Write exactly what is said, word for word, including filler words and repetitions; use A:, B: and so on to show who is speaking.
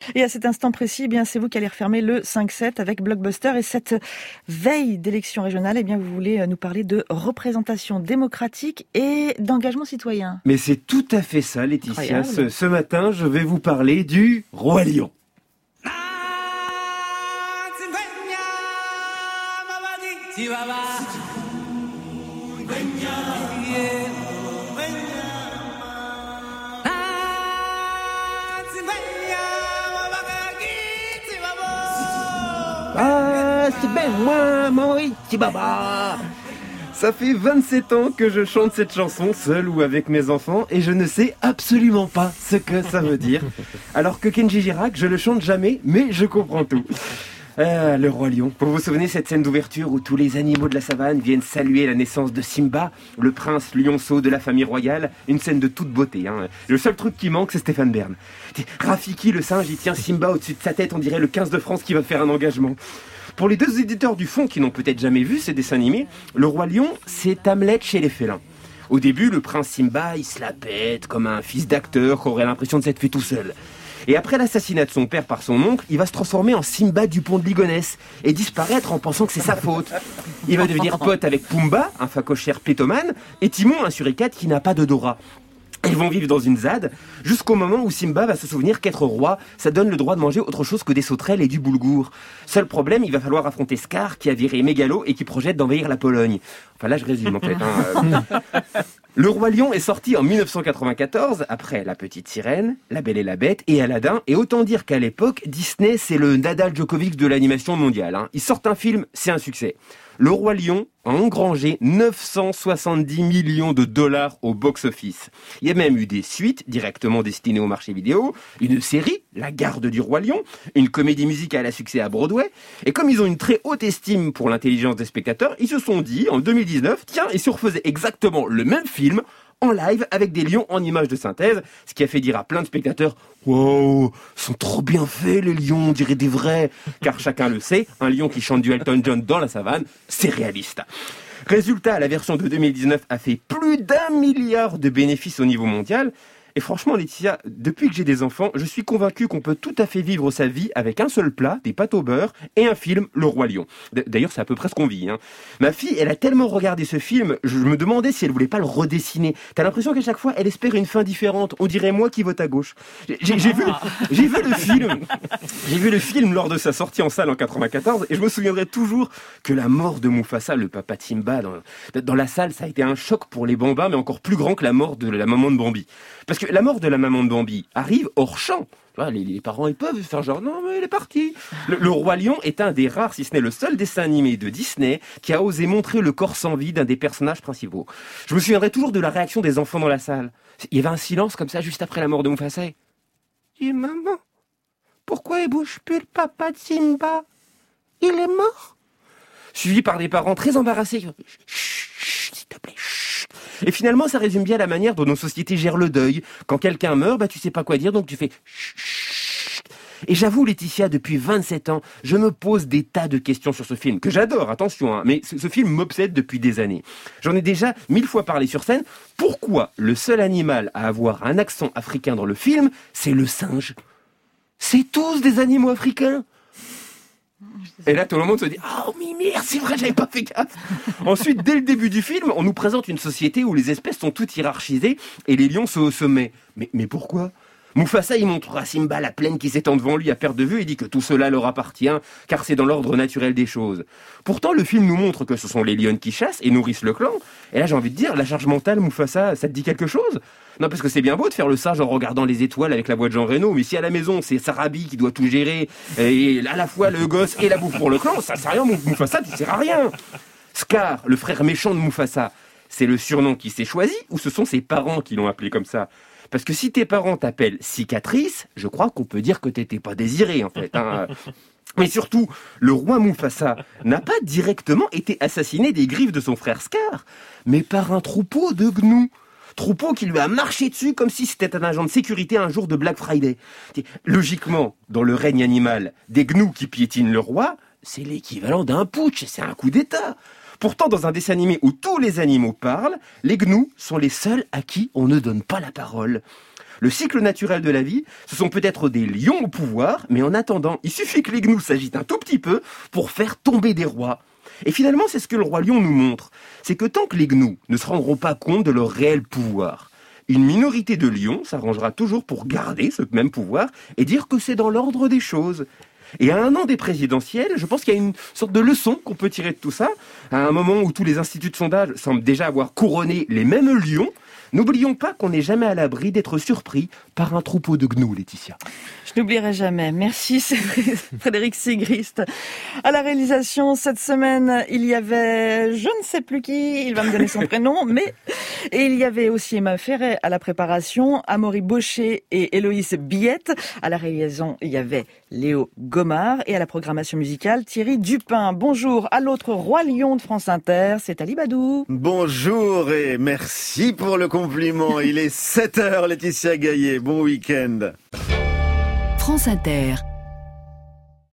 A: Et à cet instant précis, eh bien, c'est vous qui allez refermer le cinq sept avec Blockbuster. Et cette veille d'élection régionale, eh bien, vous voulez nous parler de représentation démocratique et d'engagement citoyen.
B: Mais c'est tout à fait ça, Laetitia. Ce, ce matin, je vais vous parler du Roi Lion. Ah, c'est ben moi, Maurice Baba. Ça fait vingt-sept ans que je chante cette chanson, seul ou avec mes enfants, et je ne sais absolument pas ce que ça veut dire. Alors que Kenji Girac, je le chante jamais, mais je comprends tout. Ah, le Roi Lion. Vous vous souvenez cette scène d'ouverture où tous les animaux de la savane viennent saluer la naissance de Simba, le prince lionceau de la famille royale? Une scène de toute beauté. Hein. Le seul truc qui manque, c'est Stéphane Bern. Rafiki, le singe, il tient Simba au-dessus de sa tête, on dirait le quinze de France qui va faire un engagement. Pour les deux éditeurs du fond qui n'ont peut-être jamais vu ces dessins animés, le Roi Lion, c'est Hamlet chez les félins. Au début, le prince Simba, il se la pète comme un fils d'acteur qui aurait l'impression de s'être fait tout seul. Et après l'assassinat de son père par son oncle, il va se transformer en Simba Dupont de Ligonnès et disparaître en pensant que c'est sa faute. Il va devenir pote avec Pumba, un phacochère pétomane, et Timon, un suricate qui n'a pas d'odorat. Ils vont vivre dans une zade, jusqu'au moment où Simba va se souvenir qu'être roi, ça donne le droit de manger autre chose que des sauterelles et du boulgour. Seul problème, il va falloir affronter Scar, qui a viré Mégalo et qui projette d'envahir la Pologne. Enfin là, je résume en fait. Hein. Le Roi Lion est sorti en dix-neuf cent quatre-vingt-quatorze, après La Petite Sirène, La Belle et la Bête et Aladdin, et autant dire qu'à l'époque, Disney, c'est le Nadal Djokovic de l'animation mondiale. Hein. Ils sortent un film, c'est un succès. Le Roi Lion a engrangé neuf cent soixante-dix millions de dollars au box-office. Il y a même eu des suites directement destinées au marché vidéo, une série, La Garde du Roi Lion, une comédie musicale à succès à Broadway, et comme ils ont une très haute estime pour l'intelligence des spectateurs, ils se sont dit, en deux mille dix-neuf, tiens, ils se refaisaient exactement le même film, en live avec des lions en images de synthèse, ce qui a fait dire à plein de spectateurs « Wow, sont trop bien faits les lions, on dirait des vrais !» Car chacun le sait, un lion qui chante du Elton John dans la savane, c'est réaliste. Résultat, la version de deux mille dix-neuf a fait plus d'un milliard de bénéfices au niveau mondial. Et franchement, Laetitia, depuis que j'ai des enfants, je suis convaincu qu'on peut tout à fait vivre sa vie avec un seul plat, des pâtes au beurre, et un film, Le Roi Lion. D'ailleurs, c'est à peu près ce qu'on vit. Hein. Ma fille, elle a tellement regardé ce film, je me demandais si elle voulait pas le redessiner. T'as l'impression qu'à chaque fois, elle espère une fin différente. On dirait moi qui vote à gauche. J'ai, j'ai, vu, j'ai vu le film, j'ai vu le film lors de sa sortie en salle en quatre-vingt-quatorze, et je me souviendrai toujours que la mort de Mufasa, le papa de Simba, dans, dans la salle, ça a été un choc pour les bambins, mais encore plus grand que la mort de la maman de Bambi. Parce que la mort de la maman de Bambi arrive hors champ. Les, les parents, ils peuvent faire genre, non, mais elle est partie. Le, le Roi Lion est un des rares, si ce n'est le seul dessin animé de Disney qui a osé montrer le corps sans vie d'un des personnages principaux. Je me souviendrai toujours de la réaction des enfants dans la salle. Il y avait un silence comme ça juste après la mort de Mufasa. Il dit, maman, pourquoi il bouge plus le papa de Simba? Il est mort. Suivi par des parents très embarrassés. Chut, chut, s'il te plaît, chut. Et finalement, ça résume bien la manière dont nos sociétés gèrent le deuil. Quand quelqu'un meurt, bah tu sais pas quoi dire, donc tu fais chut. Et j'avoue, Laetitia, depuis vingt-sept ans, je me pose des tas de questions sur ce film, que j'adore, attention, hein, mais ce, ce film m'obsède depuis des années. J'en ai déjà mille fois parlé sur scène. Pourquoi le seul animal à avoir un accent africain dans le film, c'est le singe? C'est tous des animaux africains. Et là, tout le monde se dit « Oh, mais merde, c'est vrai, j'avais pas fait gaffe !» Ensuite, dès le début du film, on nous présente une société où les espèces sont toutes hiérarchisées et les lions sont au sommet. Mais, mais pourquoi ? Mufasa, il montre à Simba la plaine qui s'étend devant lui à perte de vue et dit que tout cela leur appartient, car c'est dans l'ordre naturel des choses. Pourtant, le film nous montre que ce sont les lions qui chassent et nourrissent le clan. Et là, j'ai envie de dire, la charge mentale, Mufasa, ça te dit quelque chose ? Non, parce que c'est bien beau de faire le sage en regardant les étoiles avec la voix de Jean Reno, mais si à la maison, c'est Sarabi qui doit tout gérer, et à la fois le gosse et la bouffe pour le clan, ça sert à rien, Mufasa, tu sers à rien. Scar, le frère méchant de Mufasa, c'est le surnom qui s'est choisi, ou ce sont ses parents qui l'ont appelé comme ça ? Parce que si tes parents t'appellent cicatrice, je crois qu'on peut dire que t'étais pas désiré, en fait. Hein. Mais surtout, le roi Mufasa n'a pas directement été assassiné des griffes de son frère Scar, mais par un troupeau de gnous. Troupeau qui lui a marché dessus comme si c'était un agent de sécurité un jour de Black Friday. Logiquement, dans le règne animal, des gnous qui piétinent le roi, c'est l'équivalent d'un putsch, c'est un coup d'État. Pourtant, dans un dessin animé où tous les animaux parlent, les gnous sont les seuls à qui on ne donne pas la parole. Le cycle naturel de la vie, ce sont peut-être des lions au pouvoir, mais en attendant, il suffit que les gnous s'agitent un tout petit peu pour faire tomber des rois. Et finalement, c'est ce que le roi lion nous montre. C'est que tant que les gnous ne se rendront pas compte de leur réel pouvoir, une minorité de lions s'arrangera toujours pour garder ce même pouvoir et dire que c'est dans l'ordre des choses. Et à un an des présidentielles, je pense qu'il y a une sorte de leçon qu'on peut tirer de tout ça. À un moment où tous les instituts de sondage semblent déjà avoir couronné les mêmes lions, n'oublions pas qu'on n'est jamais à l'abri d'être surpris par un troupeau de gnous, Laetitia.
A: Je n'oublierai jamais. Merci Frédéric Sigrist. À la réalisation, cette semaine, il y avait, je ne sais plus qui, il va me donner son prénom, mais, et il y avait aussi Emma Ferret à la préparation, Amaury Baucher et Héloïse Billette. À la réalisation, il y avait Léo Gomard et à la programmation musicale, Thierry Dupin. Bonjour à l'autre roi lion de France Inter, c'est Ali Badou.
C: Bonjour et merci pour le compliment. Il est sept heures, Laetitia Gaillet. Bon week-end.
D: France Inter.